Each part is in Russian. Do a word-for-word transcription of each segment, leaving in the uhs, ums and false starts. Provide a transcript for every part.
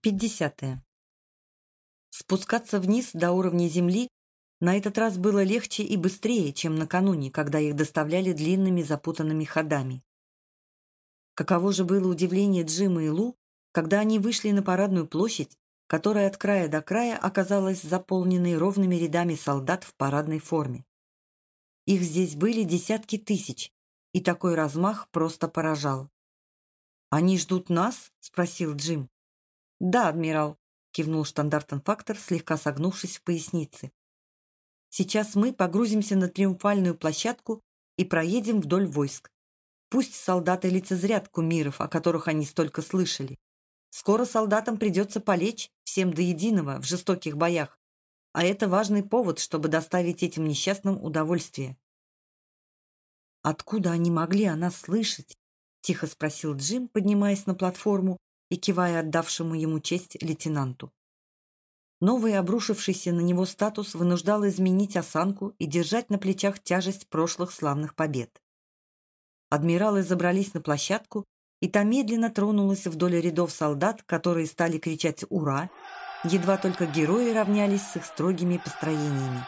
Пятьдесятое. Спускаться вниз до уровня земли на этот раз было легче и быстрее, чем накануне, когда их доставляли длинными запутанными ходами. Каково же было удивление Джима и Лу, когда они вышли на парадную площадь, которая от края до края оказалась заполненной ровными рядами солдат в парадной форме. Их здесь были десятки тысяч, и такой размах просто поражал. «Они ждут нас?» — спросил Джим. «Да, адмирал», — кивнул штандартенфактор, слегка согнувшись в пояснице. «Сейчас мы погрузимся на триумфальную площадку и проедем вдоль войск. Пусть солдаты лицезрят кумиров, о которых они столько слышали. Скоро солдатам придется полечь, всем до единого, в жестоких боях, а это важный повод, чтобы доставить этим несчастным удовольствие». «Откуда они могли о нас слышать?» — тихо спросил Джим, поднимаясь на платформу и кивая отдавшему ему честь лейтенанту. Новый обрушившийся на него статус вынуждал изменить осанку и держать на плечах тяжесть прошлых славных побед. Адмиралы забрались на площадку, и та медленно тронулась вдоль рядов солдат, которые стали кричать «Ура!», едва только герои равнялись с их строгими построениями.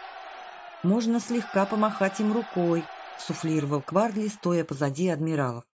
«Можно слегка помахать им рукой», — суфлировал Кварли, стоя позади адмиралов.